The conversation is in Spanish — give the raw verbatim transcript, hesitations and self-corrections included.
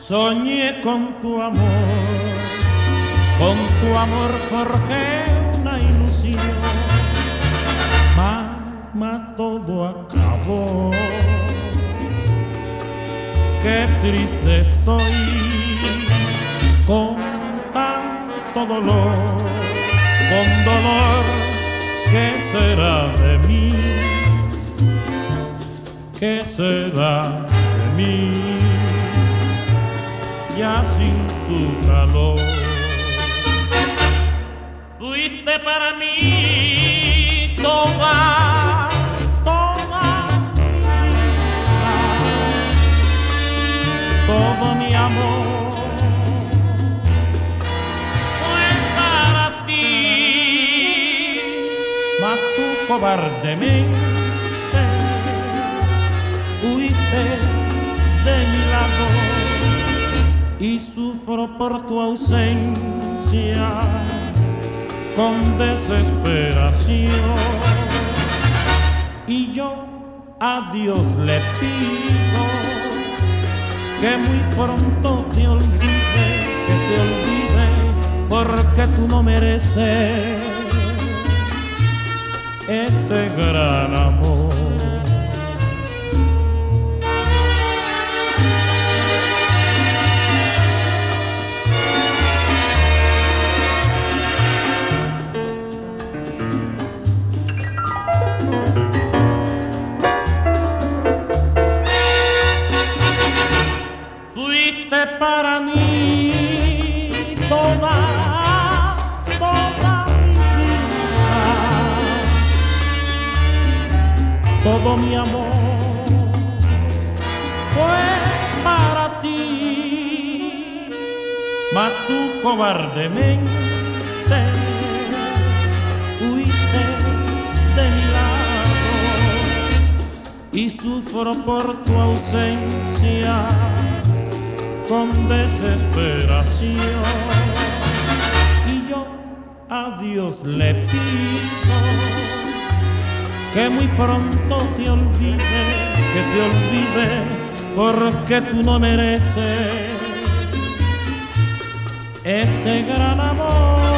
Soñé con tu amor, con tu amor forjé una ilusión, mas, mas todo acabó. Qué triste estoy con tanto dolor, con dolor, ¿qué será de mí? ¿Qué será de mí? Ya sin tu calor. Fuiste para mí toda, toda mi vida, todo mi amor fue para ti, mas tú cobardemente huiste de mi lado y sufro por tu ausencia con desesperación. Y yo a Dios le pido que muy pronto te olvide, que te olvide, porque tú no mereces este gran amor. Fuiste para mí toda, toda mi vida, todo mi amor fue para ti, mas tú cobardemente huiste de mi lado y sufro por tu ausencia con desesperación. Y yo a Dios le pido que muy pronto te olvide, que te olvide, porque tú no mereces este gran amor.